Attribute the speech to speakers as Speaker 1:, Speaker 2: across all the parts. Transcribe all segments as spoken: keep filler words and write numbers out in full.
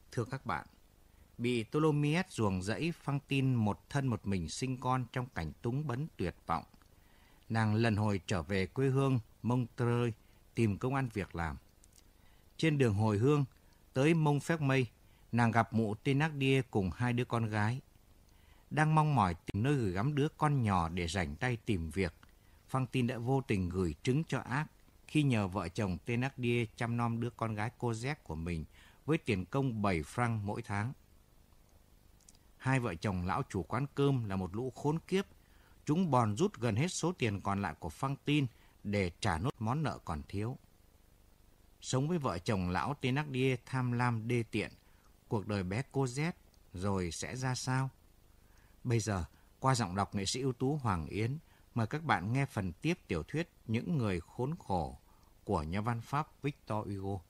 Speaker 1: Thưa các bạn, bị Ptolemy ruồng rẫy, Fantine một thân một mình sinh con trong cảnh túng bấn tuyệt vọng. Nàng lần hồi trở về quê hương Montreuil tìm công ăn việc làm. Trên đường hồi hương tới Montfermeil, nàng gặp mụ Thénardier cùng hai đứa con gái. Đang mong mỏi tìm nơi gửi gắm đứa con nhỏ để rảnh tay tìm việc, Fantine đã vô tình gửi trứng cho ác khi nhờ vợ chồng Thénardier chăm nom đứa con gái Cosette của mình với tiền công bảy franc mỗi tháng. Hai vợ chồng lão chủ quán cơm là một lũ khốn kiếp. Chúng bòn rút gần hết số tiền còn lại của Fantine để trả nốt món nợ còn thiếu. Sống với vợ chồng lão Thénardier tham lam đê tiện, cuộc đời bé Cosette rồi sẽ ra sao? Bây giờ, qua giọng đọc nghệ sĩ ưu tú Hoàng Yến, mời các bạn nghe phần tiếp tiểu thuyết Những người khốn khổ của nhà văn Pháp Victor Hugo.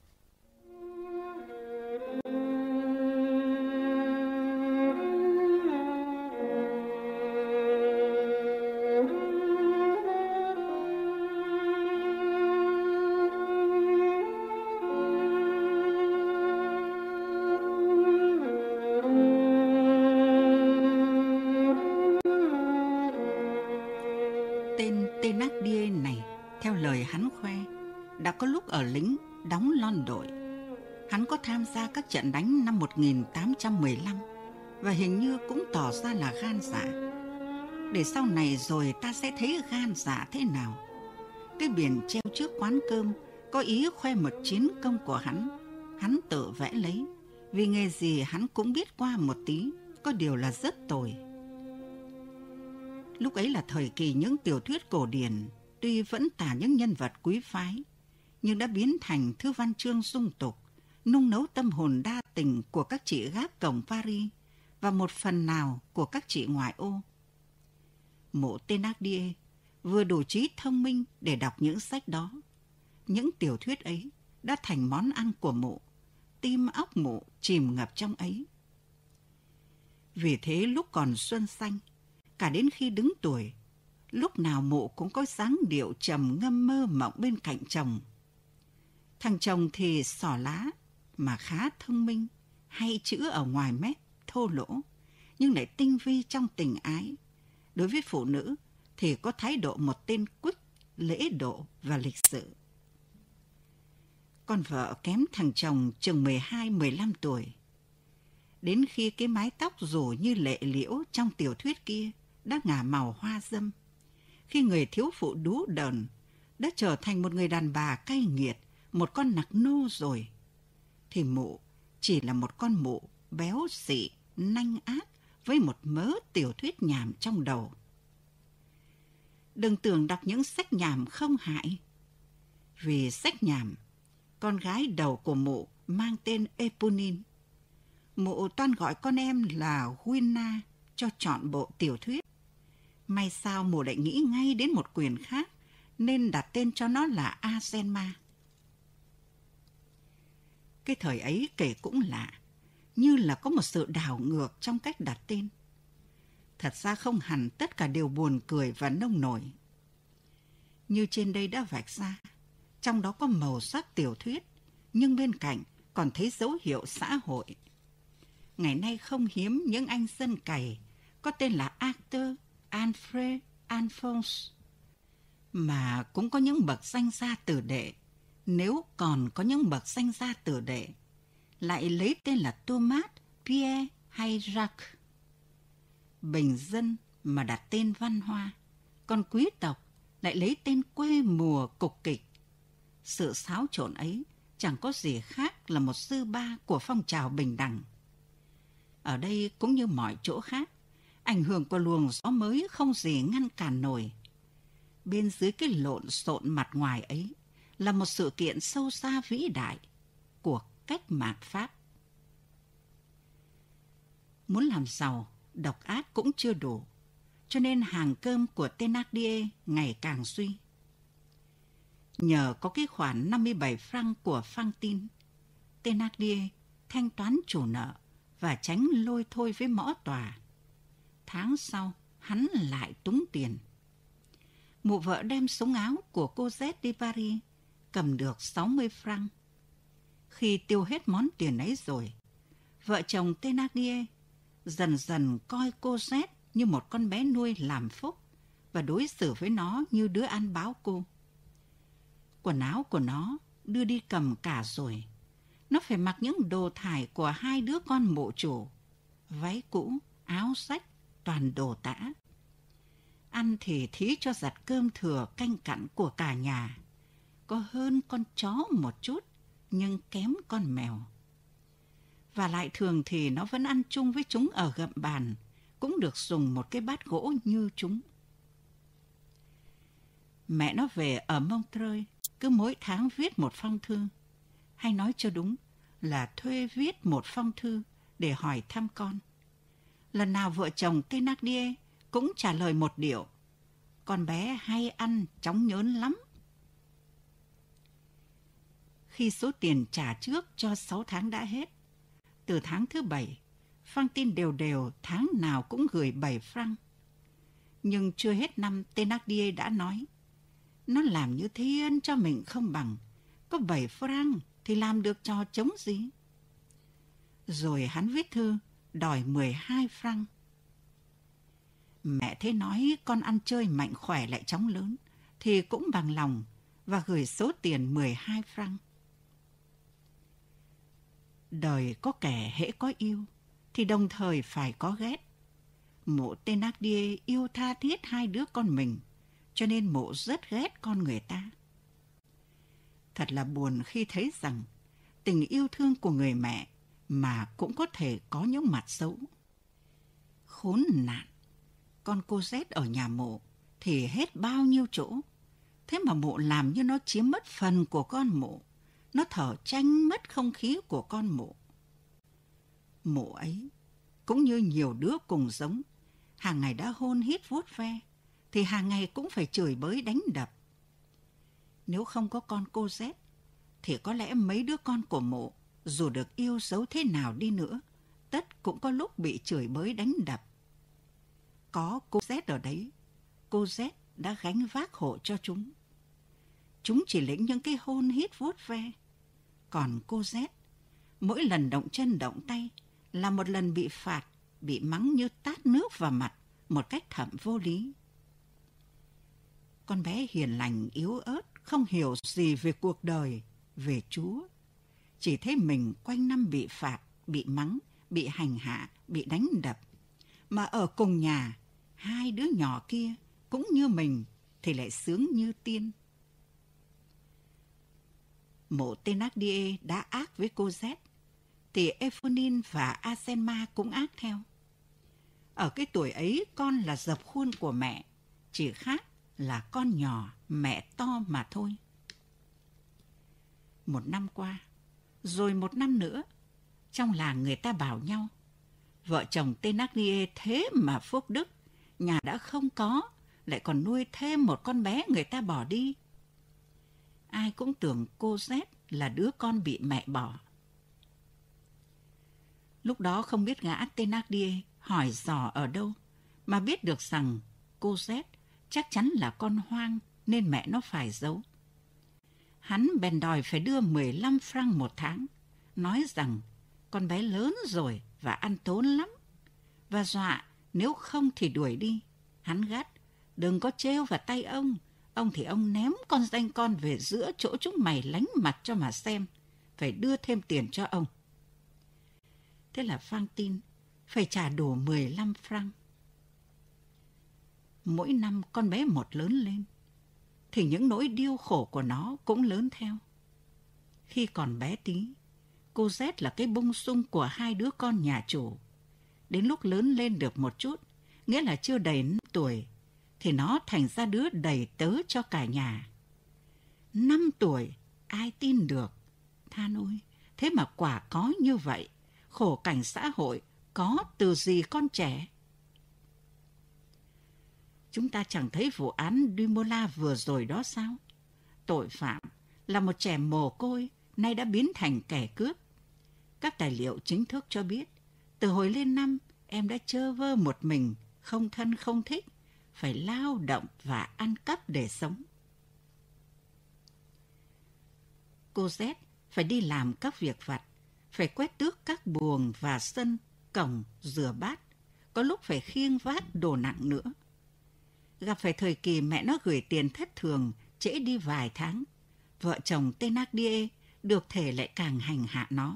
Speaker 2: Tên Thénardier này, theo lời hắn khoe, đã có lúc ở lính đóng lon đội. Hắn có tham gia các trận đánh năm một nghìn tám trăm mười lăm và hình như cũng tỏ ra là gan dạ. Để sau này rồi ta sẽ thấy gan dạ thế nào. Cái biển treo trước quán cơm có ý khoe một chiến công của hắn. Hắn tự vẽ lấy, vì nghề gì hắn cũng biết qua một tí, có điều là rất tồi. Lúc ấy là thời kỳ những tiểu thuyết cổ điển, tuy vẫn tả những nhân vật quý phái, nhưng đã biến thành thư văn chương dung tục, nung nấu tâm hồn đa tình của các chị gác cổng Paris và một phần nào của các chị ngoại ô. Mụ Thénardier vừa đủ trí thông minh để đọc những sách đó. Những tiểu thuyết ấy đã thành món ăn của mụ, tim óc mụ chìm ngập trong ấy. Vì thế lúc còn xuân xanh, cả đến khi đứng tuổi, lúc nào mụ cũng có dáng điệu trầm ngâm mơ mộng bên cạnh chồng. Thằng chồng thì xỏ lá mà khá thông minh, hay chữ ở ngoài mép, thô lỗ, nhưng lại tinh vi trong tình ái. Đối với phụ nữ thì có thái độ một tên quýt, lễ độ và lịch sự. Con vợ kém thằng chồng chừng mười hai mười lăm tuổi. Đến khi cái mái tóc rủ như lệ liễu trong tiểu thuyết kia đã ngả màu hoa dâm, khi người thiếu phụ đú đờn đã trở thành một người đàn bà cay nghiệt, một con nặc nô rồi, thì mụ chỉ là một con mụ béo xị, nanh ác với một mớ tiểu thuyết nhảm trong đầu. Đừng tưởng đọc những sách nhảm không hại. Vì sách nhảm, con gái đầu của mụ mang tên Eponine. Mụ toan gọi con em là Guina cho trọn bộ tiểu thuyết. May sao mụ lại nghĩ ngay đến một quyển khác, nên đặt tên cho nó là Azelma. Cái thời ấy kể cũng lạ, như là có một sự đảo ngược trong cách đặt tên. Thật ra không hẳn tất cả đều buồn cười và nông nổi. Như trên đây đã vạch ra, trong đó có màu sắc tiểu thuyết, nhưng bên cạnh còn thấy dấu hiệu xã hội. Ngày nay không hiếm những anh dân cày có tên là Arthur, Alfred, Alphonse, mà cũng có những bậc danh gia tử đệ, nếu còn có những bậc danh gia tử đệ, lại lấy tên là Thomas, Pierre hay Jacques. Bình dân mà đặt tên văn hoa, còn quý tộc lại lấy tên quê mùa cục kịch. Sự xáo trộn ấy chẳng có gì khác là một dư ba của phong trào bình đẳng. Ở đây cũng như mọi chỗ khác, ảnh hưởng của luồng gió mới không gì ngăn cản nổi. Bên dưới cái lộn xộn mặt ngoài ấy là một sự kiện sâu xa vĩ đại của cách mạng Pháp. Muốn làm giàu, độc ác cũng chưa đủ, cho nên hàng cơm của Thénardier ngày càng suy. Nhờ có cái khoản năm mươi bảy franc của Fantine, Thénardier thanh toán chủ nợ và tránh lôi thôi với mõ tòa. Tháng sau, hắn lại túng tiền. Mụ vợ đem súng áo của Cosette đi Paris, cầm được sáu mươi franc. Khi tiêu hết món tiền ấy rồi, vợ chồng Thénardier dần dần coi cô Z như một con bé nuôi làm phúc và đối xử với nó như đứa ăn báo cô. Quần áo của nó đưa đi cầm cả rồi. Nó phải mặc những đồ thải của hai đứa con mộ chủ. Váy cũ, áo rách, toàn đồ tã. Ăn thì thí cho giặt cơm thừa canh cặn của cả nhà. Có hơn con chó một chút, nhưng kém con mèo. Và lại thường thì nó vẫn ăn chung với chúng ở gầm bàn, cũng được dùng một cái bát gỗ như chúng. Mẹ nó về ở Montreuil, cứ mỗi tháng viết một phong thư. Hay nói cho đúng là thuê viết một phong thư để hỏi thăm con. Lần nào vợ chồng Thénardier cũng trả lời một điệu: con bé hay ăn, chóng nhớn lắm. Khi số tiền trả trước cho sáu tháng đã hết, từ tháng thứ bảy, Fantine đều đều tháng nào cũng gửi bảy franc. Nhưng chưa hết năm, Thénardier đã nói: nó làm như thiên cho mình không bằng, có bảy franc thì làm được trò chống gì. Rồi hắn viết thư đòi mười hai franc. Mẹ thế nói con ăn chơi mạnh khỏe lại chóng lớn thì cũng bằng lòng và gửi số tiền mười hai franc. Đời có kẻ hễ có yêu thì đồng thời phải có ghét. Mộ Thénardier yêu tha thiết hai đứa con mình, cho nên mộ rất ghét con người ta. Thật là buồn khi thấy rằng tình yêu thương của người mẹ mà cũng có thể có những mặt xấu. Khốn nạn, con cô Z ở nhà mộ thì hết bao nhiêu chỗ. Thế mà mộ làm như nó chiếm mất phần của con mộ. Nó thở tranh mất không khí của con mộ. Mộ ấy, cũng như nhiều đứa cùng giống, hàng ngày đã hôn hít vuốt ve, thì hàng ngày cũng phải chửi bới đánh đập. Nếu không có con cô Z, thì có lẽ mấy đứa con của mộ, dù được yêu dấu thế nào đi nữa, tất cũng có lúc bị chửi bới đánh đập. Có cô Z ở đấy, cô Z đã gánh vác hộ cho chúng. Chúng chỉ lĩnh những cái hôn hít vuốt ve. Còn cô Z, mỗi lần động chân động tay là một lần bị phạt, bị mắng như tát nước vào mặt một cách thậm vô lý. Con bé hiền lành yếu ớt, không hiểu gì về cuộc đời, về Chúa. Chỉ thấy mình quanh năm bị phạt, bị mắng, bị hành hạ, bị đánh đập. Mà ở cùng nhà, hai đứa nhỏ kia cũng như mình thì lại sướng như tiên. Mộ Thénardier đã ác với cô Z, thì Éponine và Azelma cũng ác theo. Ở cái tuổi ấy con là dập khuôn của mẹ, chỉ khác là con nhỏ, mẹ to mà thôi. Một năm qua, rồi một năm nữa, trong làng người ta bảo nhau, vợ chồng Thénardier thế mà phúc đức, nhà đã không có, lại còn nuôi thêm một con bé người ta bỏ đi. Ai cũng tưởng cô Z là đứa con bị mẹ bỏ. Lúc đó không biết gã Thénardier hỏi dò ở đâu, mà biết được rằng cô Z chắc chắn là con hoang nên mẹ nó phải giấu. Hắn bèn đòi phải đưa mười lăm franc một tháng, nói rằng con bé lớn rồi và ăn tốn lắm, và dọa nếu không thì đuổi đi. Hắn gắt, đừng có trêu vào tay ông, ông thì ông ném con danh con về giữa chỗ chúng mày lánh mặt cho mà xem, phải đưa thêm tiền cho ông. Thế là Fantine phải trả đủ mười lăm franc. Mỗi năm con bé một lớn lên, thì những nỗi điêu khổ của nó cũng lớn theo. Khi còn bé tí, cô Z là cái bông sung của hai đứa con nhà chủ. Đến lúc lớn lên được một chút, nghĩa là chưa đầy năm tuổi, thì nó thành ra đứa đầy tớ cho cả nhà. Năm tuổi, ai tin được? Than ôi, thế mà quả có như vậy, khổ cảnh xã hội có từ gì con trẻ. Chúng ta chẳng thấy vụ án Dumoulin vừa rồi đó sao? Tội phạm là một trẻ mồ côi, nay đã biến thành kẻ cướp. Các tài liệu chính thức cho biết, từ hồi lên năm, em đã trơ vơ một mình, không thân không thích, phải lao động và ăn cắp để sống. Cô Z phải đi làm các việc vặt, phải quét tước các buồng và sân, cổng, rửa bát, có lúc phải khiêng vác đồ nặng nữa. Gặp phải thời kỳ mẹ nó gửi tiền thất thường, trễ đi vài tháng, vợ chồng Thénardier được thể lại càng hành hạ nó.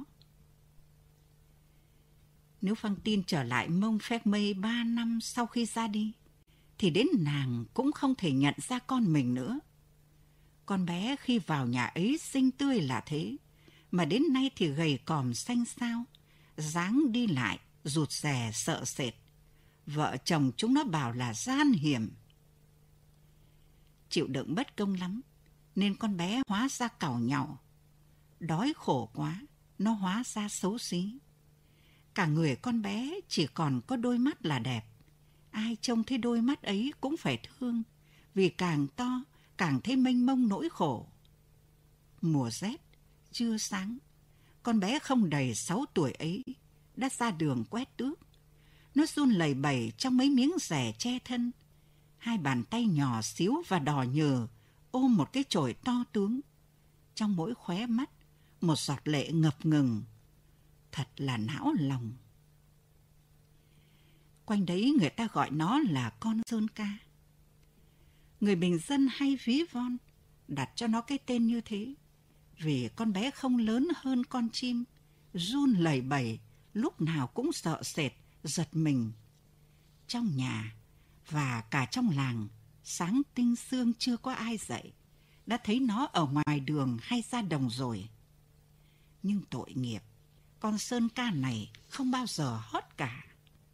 Speaker 2: Nếu Fantine trở lại Montfermeil ba năm sau khi ra đi, thì đến nàng cũng không thể nhận ra con mình nữa. Con bé khi vào nhà ấy xinh tươi là thế, mà đến nay thì gầy còm xanh xao, dáng đi lại rụt rè sợ sệt. Vợ chồng chúng nó bảo là gian hiểm. Chịu đựng bất công lắm, nên con bé hóa ra càu nhàu. Đói khổ quá, nó hóa ra xấu xí. Cả người con bé chỉ còn có đôi mắt là đẹp. Ai trông thấy đôi mắt ấy cũng phải thương, vì càng to càng thấy mênh mông nỗi khổ. Mùa rét, trưa sáng, con bé không đầy sáu tuổi ấy đã ra đường quét tước. Nó run lẩy bẩy trong mấy miếng rẻ che thân. Hai bàn tay nhỏ xíu và đỏ nhừ ôm một cái chổi to tướng. Trong mỗi khóe mắt, một giọt lệ ngập ngừng. Thật là não lòng. Quanh đấy người ta gọi nó là con sơn ca. Người bình dân hay ví von đặt cho nó cái tên như thế, vì con bé không lớn hơn con chim, run lẩy bẩy, lúc nào cũng sợ sệt, giật mình. Trong nhà và cả trong làng, sáng tinh sương chưa có ai dậy, đã thấy nó ở ngoài đường hay ra đồng rồi. Nhưng tội nghiệp, con sơn ca này không bao giờ hót cả.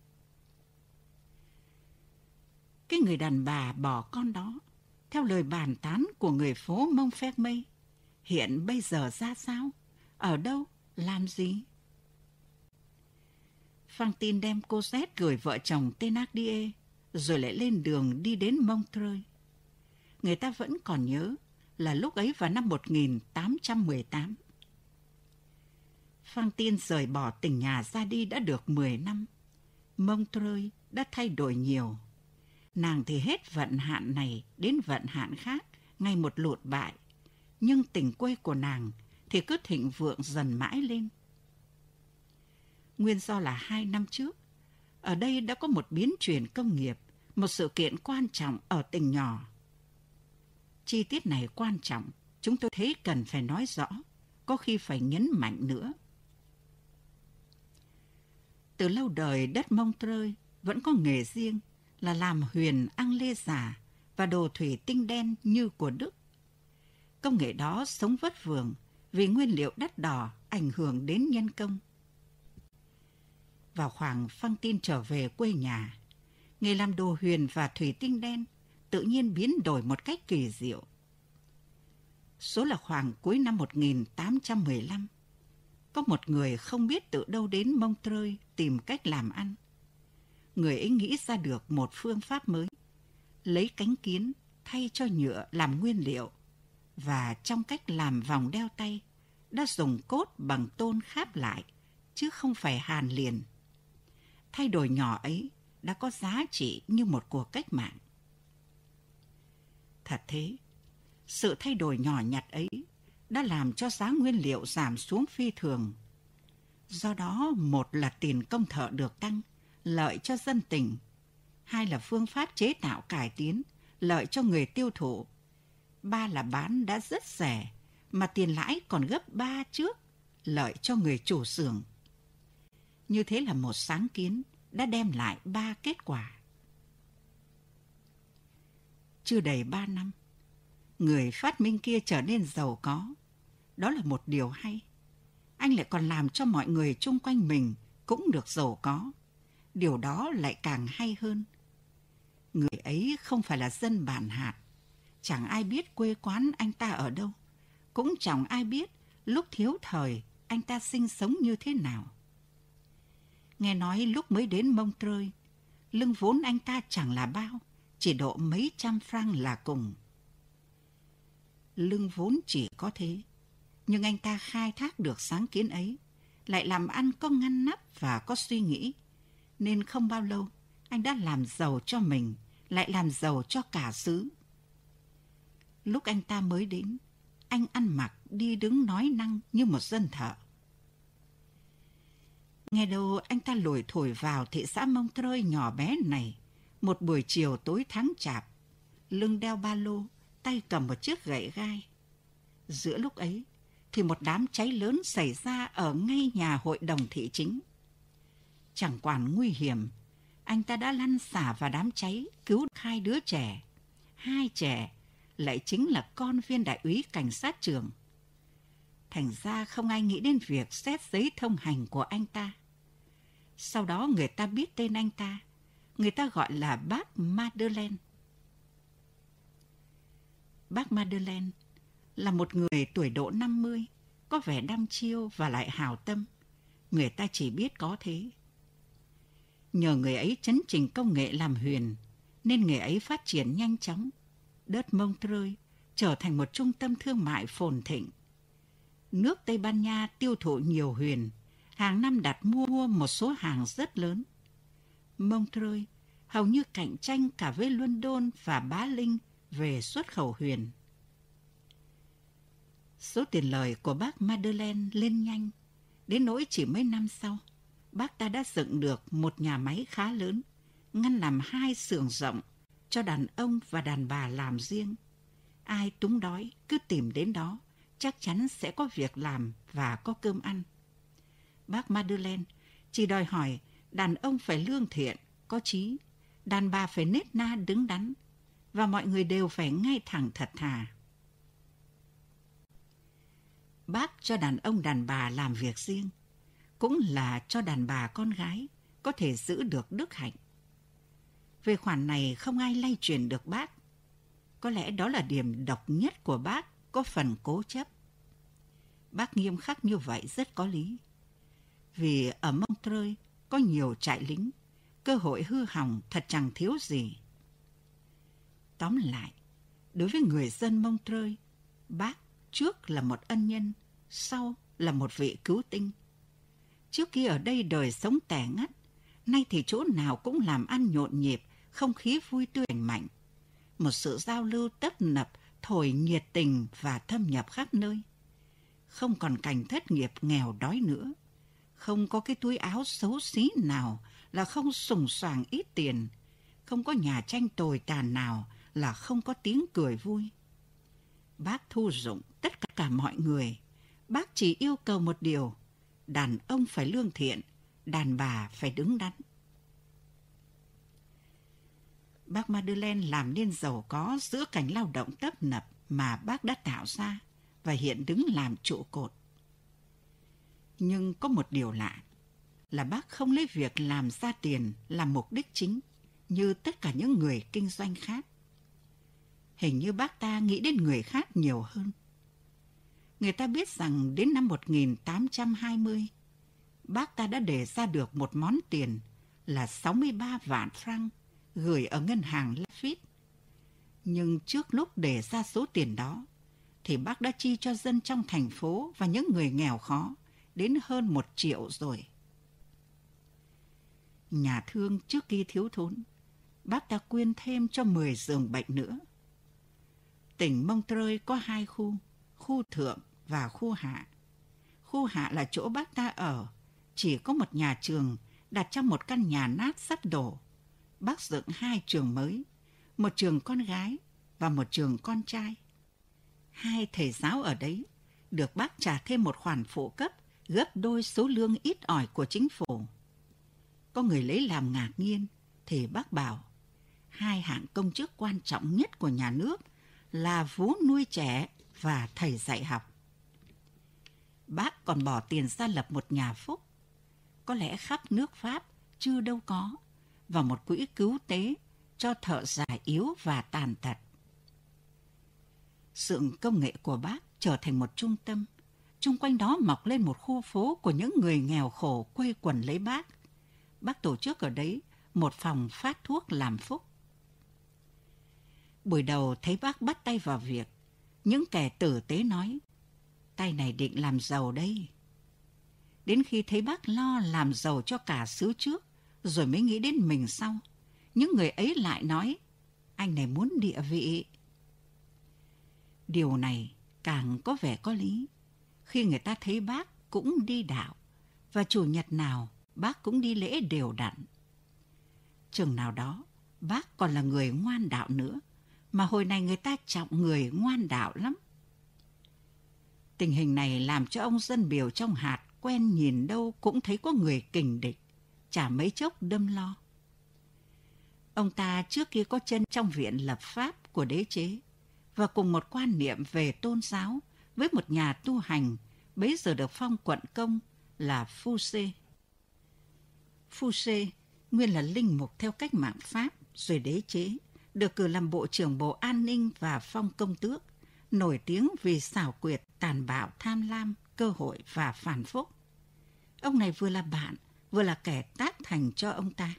Speaker 2: Cái người đàn bà bỏ con đó, theo lời bàn tán của người phố Montfermeil, hiện bây giờ ra sao? Ở đâu? Làm gì? Fantine đem Cosette gửi vợ chồng Thénardier, rồi lại lên đường đi đến Montreuil. Người ta vẫn còn nhớ là lúc ấy vào năm một nghìn tám trăm mười tám. Fantine rời bỏ tỉnh nhà ra đi đã được mười năm. Montreuil đã thay đổi nhiều. Nàng thì hết vận hạn này đến vận hạn khác, ngày một lụt bại. Nhưng tỉnh quê của nàng thì cứ thịnh vượng dần mãi lên. Nguyên do là hai năm trước, ở đây đã có một biến chuyển công nghiệp, một sự kiện quan trọng ở tỉnh nhỏ. Chi tiết này quan trọng, chúng tôi thấy cần phải nói rõ, có khi phải nhấn mạnh nữa. Từ lâu đời đất Montreuil vẫn có nghề riêng là làm huyền ăn lê giả và đồ thủy tinh đen như của Đức. Công nghệ đó sống vất vưởng vì nguyên liệu đắt đỏ ảnh hưởng đến nhân công. Vào khoảng Fantine trở về quê nhà, nghề làm đồ huyền và thủy tinh đen tự nhiên biến đổi một cách kỳ diệu. Số là khoảng cuối năm một nghìn tám trăm mười lăm, có một người không biết từ đâu đến Montreuil tìm cách làm ăn. Người ấy nghĩ ra được một phương pháp mới, lấy cánh kiến thay cho nhựa làm nguyên liệu, và trong cách làm vòng đeo tay đã dùng cốt bằng tôn kháp lại, chứ không phải hàn liền. Thay đổi nhỏ ấy đã có giá trị như một cuộc cách mạng. Thật thế, sự thay đổi nhỏ nhặt ấy đã làm cho giá nguyên liệu giảm xuống phi thường. Do đó, một là tiền công thợ được tăng, lợi cho dân tỉnh. Hai là phương pháp chế tạo cải tiến, lợi cho người tiêu thụ. Ba là bán đã rất rẻ, mà tiền lãi còn gấp ba trước, lợi cho người chủ xưởng. Như thế là một sáng kiến đã đem lại ba kết quả. Chưa đầy ba năm, người phát minh kia trở nên giàu có. Đó là một điều hay. Anh lại còn làm cho mọi người chung quanh mình cũng được giàu có. Điều đó lại càng hay hơn. Người ấy không phải là dân bản hạt. Chẳng ai biết quê quán anh ta ở đâu. Cũng chẳng ai biết lúc thiếu thời anh ta sinh sống như thế nào. Nghe nói lúc mới đến Montreuil, lương vốn anh ta chẳng là bao, chỉ độ mấy trăm franc là cùng. Lương vốn chỉ có thế, nhưng anh ta khai thác được sáng kiến ấy, lại làm ăn có ngăn nắp và có suy nghĩ, nên không bao lâu anh đã làm giàu cho mình, lại làm giàu cho cả xứ. Lúc anh ta mới đến, anh ăn mặc đi đứng nói năng như một dân thợ. Nghe đâu anh ta lủi thổi vào thị xã Montreuil nhỏ bé này, một buổi chiều tối tháng chạp, lưng đeo ba lô, tay cầm một chiếc gậy gai. Giữa lúc ấy thì một đám cháy lớn xảy ra ở ngay nhà hội đồng thị chính. Chẳng quản nguy hiểm, anh ta đã lăn xả vào đám cháy, cứu hai đứa trẻ. Hai trẻ lại chính là con viên đại úy cảnh sát trưởng. Thành ra không ai nghĩ đến việc xét giấy thông hành của anh ta. Sau đó người ta biết tên anh ta, người ta gọi là bác Madeleine. Bác Madeleine là một người tuổi độ năm mươi, có vẻ đăm chiêu và lại hào tâm. Người ta chỉ biết có thế. Nhờ người ấy chấn chỉnh công nghệ làm huyền, nên người ấy phát triển nhanh chóng. Đất Montreuil trở thành một trung tâm thương mại phồn thịnh. Nước Tây Ban Nha tiêu thụ nhiều huyền, hàng năm đặt mua một số hàng rất lớn. Montreuil hầu như cạnh tranh cả với London và Bá Linh về xuất khẩu huyền. Số tiền lời của bác Madeleine lên nhanh, đến nỗi chỉ mấy năm sau, bác ta đã dựng được một nhà máy khá lớn, ngăn làm hai xưởng rộng cho đàn ông và đàn bà làm riêng. Ai túng đói cứ tìm đến đó, chắc chắn sẽ có việc làm và có cơm ăn. Bác Madeleine chỉ đòi hỏi đàn ông phải lương thiện, có chí, đàn bà phải nết na đứng đắn, và mọi người đều phải ngay thẳng thật thà. Bác cho đàn ông đàn bà làm việc riêng, cũng là cho đàn bà con gái có thể giữ được đức hạnh. Về khoản này không ai lay truyền được bác. Có lẽ đó là điểm độc nhất của bác, có phần cố chấp. Bác nghiêm khắc như vậy rất có lý. Vì ở Montreuil có nhiều trại lính, cơ hội hư hỏng thật chẳng thiếu gì. Tóm lại, đối với người dân Montreuil, bác trước là một ân nhân, sau là một vị cứu tinh. Trước kia ở đây đời sống tẻ ngắt, nay thì chỗ nào cũng làm ăn nhộn nhịp, không khí vui tươi lành mạnh. Một sự giao lưu tấp nập, thổi nhiệt tình và thâm nhập khắp nơi. Không còn cảnh thất nghiệp nghèo đói nữa. Không có cái túi áo xấu xí nào là không sùng soàng ít tiền. Không có nhà tranh tồi tàn nào là không có tiếng cười vui. Bác thu dụng tất cả mọi người. Bác chỉ yêu cầu một điều: đàn ông phải lương thiện, đàn bà phải đứng đắn. Bác Madeleine làm nên giàu có giữa cảnh lao động tấp nập mà bác đã tạo ra và hiện đứng làm trụ cột. Nhưng có một điều lạ là bác không lấy việc làm ra tiền làm mục đích chính như tất cả những người kinh doanh khác. Hình như bác ta nghĩ đến người khác nhiều hơn. Người ta biết rằng đến năm một nghìn tám trăm hai mươi, bác ta đã đề ra được một món tiền là sáu mươi ba vạn franc gửi ở ngân hàng Lafitte. Nhưng trước lúc đề ra số tiền đó, thì bác đã chi cho dân trong thành phố và những người nghèo khó đến hơn một triệu rồi. Nhà thương trước khi thiếu thốn, bác ta quyên thêm cho mười giường bệnh nữa. Tỉnh Montreuil có hai khu, khu thượng và khu hạ. Khu hạ là chỗ bác ta ở, chỉ có một nhà trường đặt trong một căn nhà nát sắp đổ. Bác dựng hai trường mới, một trường con gái và một trường con trai. Hai thầy giáo ở đấy được bác trả thêm một khoản phụ cấp gấp đôi số lương ít ỏi của chính phủ. Có người lấy làm ngạc nhiên thì bác bảo hai hạng công chức quan trọng nhất của nhà nước là vú nuôi trẻ và thầy dạy học. Bác còn bỏ tiền ra lập một nhà phúc, có lẽ khắp nước Pháp chưa đâu có, và một quỹ cứu tế cho thợ già yếu và tàn tật. Xưởng công nghệ của bác trở thành một trung tâm. Chung quanh đó mọc lên một khu phố của những người nghèo khổ quây quần lấy bác. Bác tổ chức ở đấy một phòng phát thuốc làm phúc. Buổi đầu thấy bác bắt tay vào việc, những kẻ tử tế nói: tay này định làm giàu đây. Đến khi thấy bác lo làm giàu cho cả xứ trước, rồi mới nghĩ đến mình sau, những người ấy lại nói: anh này muốn địa vị. Điều này càng có vẻ có lý khi người ta thấy bác cũng đi đạo, và chủ nhật nào bác cũng đi lễ đều đặn. Chừng nào đó, bác còn là người ngoan đạo nữa, mà hồi này người ta trọng người ngoan đạo lắm. Tình hình này làm cho ông dân biểu trong hạt quen nhìn đâu cũng thấy có người kình địch, chả mấy chốc đâm lo. Ông ta trước kia có chân trong viện lập pháp của đế chế và cùng một quan niệm về tôn giáo với một nhà tu hành bấy giờ được phong quận công là Phu Xê. Phu Xê nguyên là linh mục theo cách mạng Pháp rồi đế chế, được cử làm bộ trưởng bộ an ninh và phong công tước, nổi tiếng vì xảo quyệt, tàn bạo, tham lam, cơ hội và phản phúc. Ông này vừa là bạn, vừa là kẻ tác thành cho ông ta.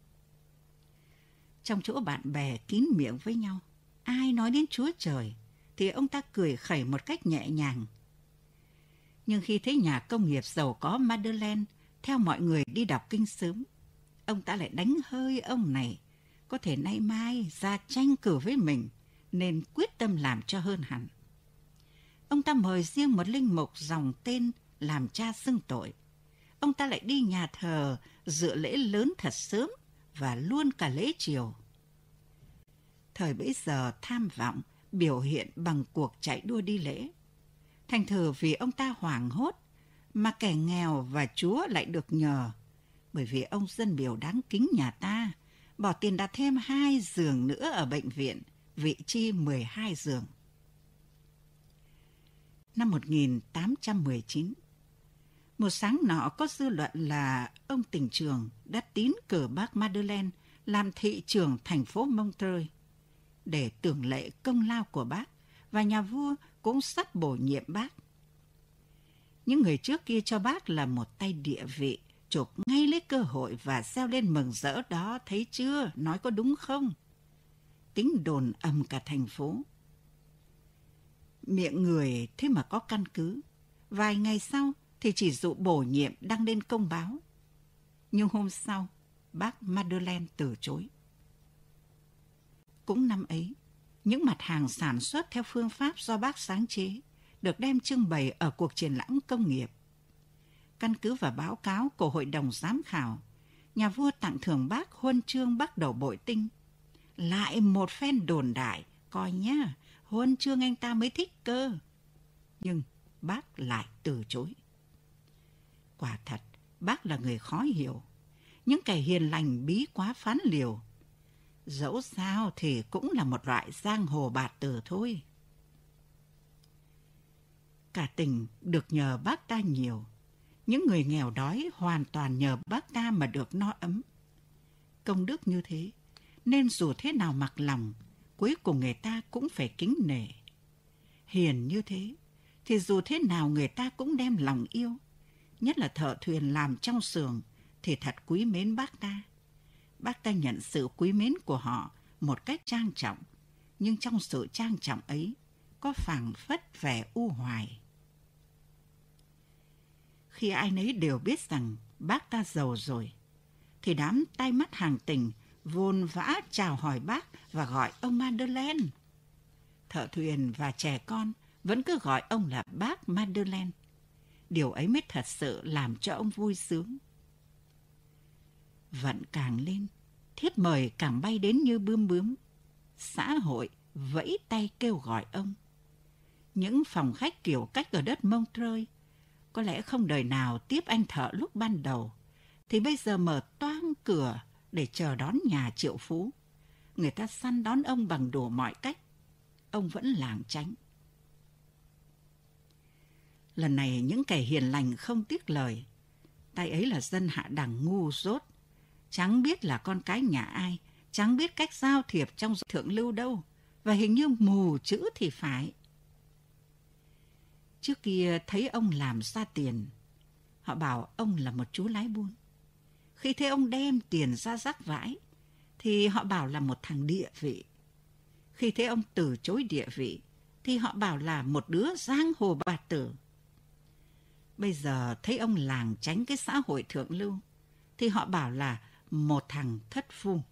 Speaker 2: Trong chỗ bạn bè kín miệng với nhau, ai nói đến Chúa Trời thì ông ta cười khẩy một cách nhẹ nhàng. Nhưng khi thấy nhà công nghiệp giàu có Madeleine theo mọi người đi đọc kinh sớm, ông ta lại đánh hơi ông này, có thể nay mai ra tranh cử với mình, nên quyết tâm làm cho hơn hẳn. Ông ta mời riêng một linh mục dòng tên làm cha xưng tội. Ông ta lại đi nhà thờ dự lễ lớn thật sớm và luôn cả lễ chiều. Thời bấy giờ tham vọng biểu hiện bằng cuộc chạy đua đi lễ. Thành thử vì ông ta hoảng hốt mà kẻ nghèo và Chúa lại được nhờ, bởi vì ông dân biểu đáng kính nhà ta bỏ tiền đặt thêm hai giường nữa ở bệnh viện, vị chi mười hai giường. Năm một nghìn tám trăm mười chín, một sáng nọ có dư luận là ông tỉnh trường đã tín cử bác Madeleine làm thị trưởng thành phố Montreuil để tưởng lệ công lao của bác, và nhà vua cũng sắp bổ nhiệm bác. Những người trước kia cho bác là một tay địa vị, chụp ngay lấy cơ hội và reo lên mừng rỡ đó, thấy chưa, nói có đúng không? Tiếng đồn ầm cả thành phố. Miệng người thế mà có căn cứ. Vài ngày sau thì chỉ dụ bổ nhiệm đăng lên công báo. Nhưng hôm sau, bác Madeleine từ chối. Cũng năm ấy, những mặt hàng sản xuất theo phương pháp do bác sáng chế được đem trưng bày ở cuộc triển lãm công nghiệp. Căn cứ vào báo cáo của hội đồng giám khảo, nhà vua tặng thưởng bác huân chương Bắc Đầu Bội Tinh. Lại một phen đồn đại, coi nhá, huân chương anh ta mới thích cơ. Nhưng bác lại từ chối. Quả thật, bác là người khó hiểu. Những kẻ hiền lành bí quá phán liều. Dẫu sao thì cũng là một loại giang hồ bạt tử thôi. Cả tỉnh được nhờ bác ta nhiều. Những người nghèo đói hoàn toàn nhờ bác ta mà được no ấm. Công đức như thế, nên dù thế nào mặc lòng, cuối cùng người ta cũng phải kính nể. Hiền như thế, thì dù thế nào người ta cũng đem lòng yêu. Nhất là thợ thuyền làm trong xưởng thì thật quý mến bác ta. Bác ta nhận sự quý mến của họ một cách trang trọng, nhưng trong sự trang trọng ấy có phảng phất vẻ u hoài. Khi ai nấy đều biết rằng bác ta giàu rồi, thì đám tai mắt hàng tỉnh vồn vã chào hỏi bác và gọi ông Madeleine. Thợ thuyền và trẻ con vẫn cứ gọi ông là bác Madeleine. Điều ấy mới thật sự làm cho ông vui sướng. Vận càng lên, thiếp mời càng bay đến như bướm bướm. Xã hội vẫy tay kêu gọi ông. Những phòng khách kiểu cách ở đất Montreuil có lẽ không đời nào tiếp anh thợ lúc ban đầu, thì bây giờ mở toang cửa để chờ đón nhà triệu phú. Người ta săn đón ông bằng đủ mọi cách. Ông vẫn lảng tránh. Lần này những kẻ hiền lành không tiếc lời. Tay ấy là dân hạ đẳng ngu dốt, chẳng biết là con cái nhà ai, chẳng biết cách giao thiệp trong thượng lưu đâu, và hình như mù chữ thì phải. Trước kia thấy ông làm ra tiền, họ bảo ông là một chú lái buôn. Khi thấy ông đem tiền ra rắc vãi, thì họ bảo là một thằng địa vị. Khi thấy ông từ chối địa vị, thì họ bảo là một đứa giang hồ bạt tử. Bây giờ thấy ông lảng tránh cái xã hội thượng lưu, thì họ bảo là một thằng thất phu.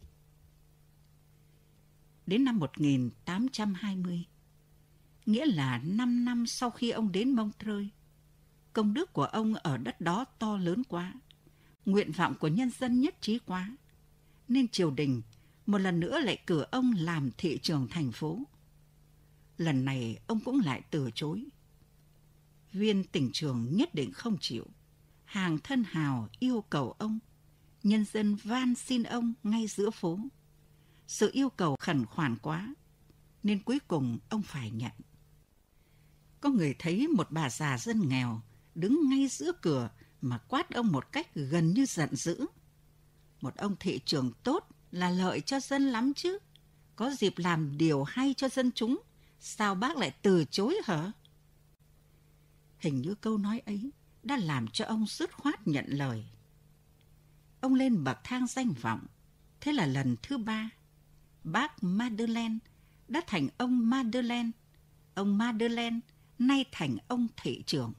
Speaker 2: Đến năm một nghìn tám trăm hai mươi, nghĩa là năm năm sau khi ông đến Montreuil, công đức của ông ở đất đó to lớn quá. Nguyện vọng của nhân dân nhất trí quá, nên triều đình một lần nữa lại cử ông làm thị trưởng thành phố. Lần này ông cũng lại từ chối. Viên tỉnh trưởng nhất định không chịu. Hàng thân hào yêu cầu ông. Nhân dân van xin ông ngay giữa phố. Sự yêu cầu khẩn khoản quá, nên cuối cùng ông phải nhận. Có người thấy một bà già dân nghèo đứng ngay giữa cửa mà quát ông một cách gần như giận dữ. Một ông thị trưởng tốt là lợi cho dân lắm chứ. Có dịp làm điều hay cho dân chúng, sao bác lại từ chối hả? Hình như câu nói ấy đã làm cho ông dứt khoát nhận lời. Ông lên bậc thang danh vọng. Thế là lần thứ ba, bác Madeleine đã thành ông Madeleine. Ông Madeleine nay thành ông thị trưởng.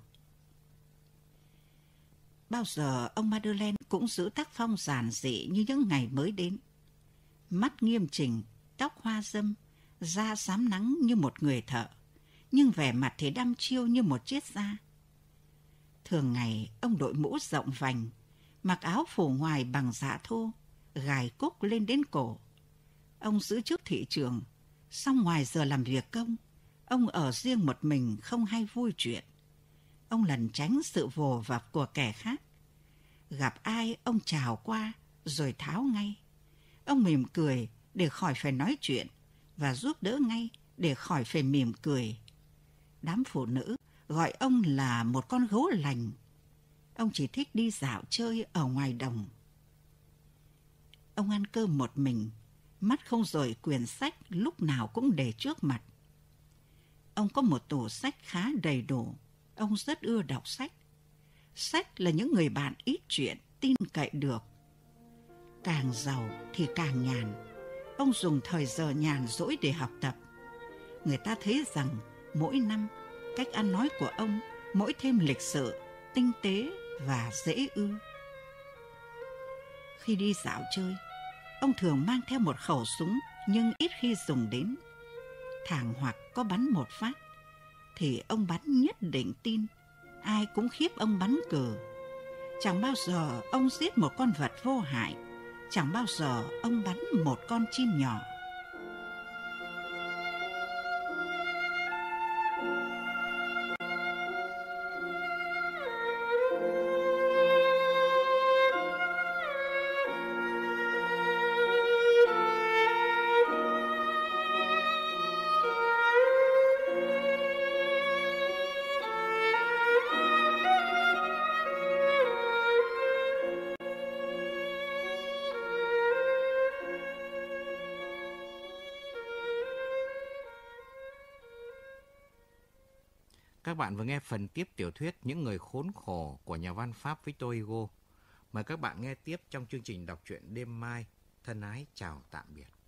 Speaker 2: Bao giờ ông Madeleine cũng giữ tác phong giản dị như những ngày mới đến. Mắt nghiêm chỉnh, tóc hoa râm, da rám nắng như một người thợ, nhưng vẻ mặt thì đăm chiêu như một triết gia. Thường ngày ông đội mũ rộng vành, mặc áo phủ ngoài bằng dạ thô, gài cúc lên đến cổ. Ông giữ chức thị trưởng, xong ngoài giờ làm việc công, ông ở riêng một mình không hay vui chuyện. Ông lẩn tránh sự vồ vập của kẻ khác. Gặp ai ông chào qua rồi tháo ngay. Ông mỉm cười để khỏi phải nói chuyện và giúp đỡ ngay để khỏi phải mỉm cười. Đám phụ nữ gọi ông là một con gấu lành. Ông chỉ thích đi dạo chơi ở ngoài đồng. Ông ăn cơm một mình, mắt không dời quyển sách lúc nào cũng để trước mặt. Ông có một tủ sách khá đầy đủ. Ông rất ưa đọc sách. Sách là những người bạn ít chuyện, tin cậy được. Càng giàu thì càng nhàn. Ông dùng thời giờ nhàn rỗi để học tập. Người ta thấy rằng mỗi năm, cách ăn nói của ông mỗi thêm lịch sự, tinh tế và dễ ưa. Khi đi dạo chơi, ông thường mang theo một khẩu súng nhưng ít khi dùng đến. Thàng hoặc có bắn một phát, thì ông bắn nhất định tin. Ai cũng khiếp ông bắn cờ. Chẳng bao giờ ông giết một con vật vô hại. Chẳng bao giờ ông bắn một con chim nhỏ.
Speaker 1: Các bạn vừa nghe phần tiếp tiểu thuyết Những người khốn khổ của nhà văn Pháp Victor Hugo. Mời các bạn nghe tiếp trong chương trình đọc truyện đêm mai. Thân ái chào tạm biệt.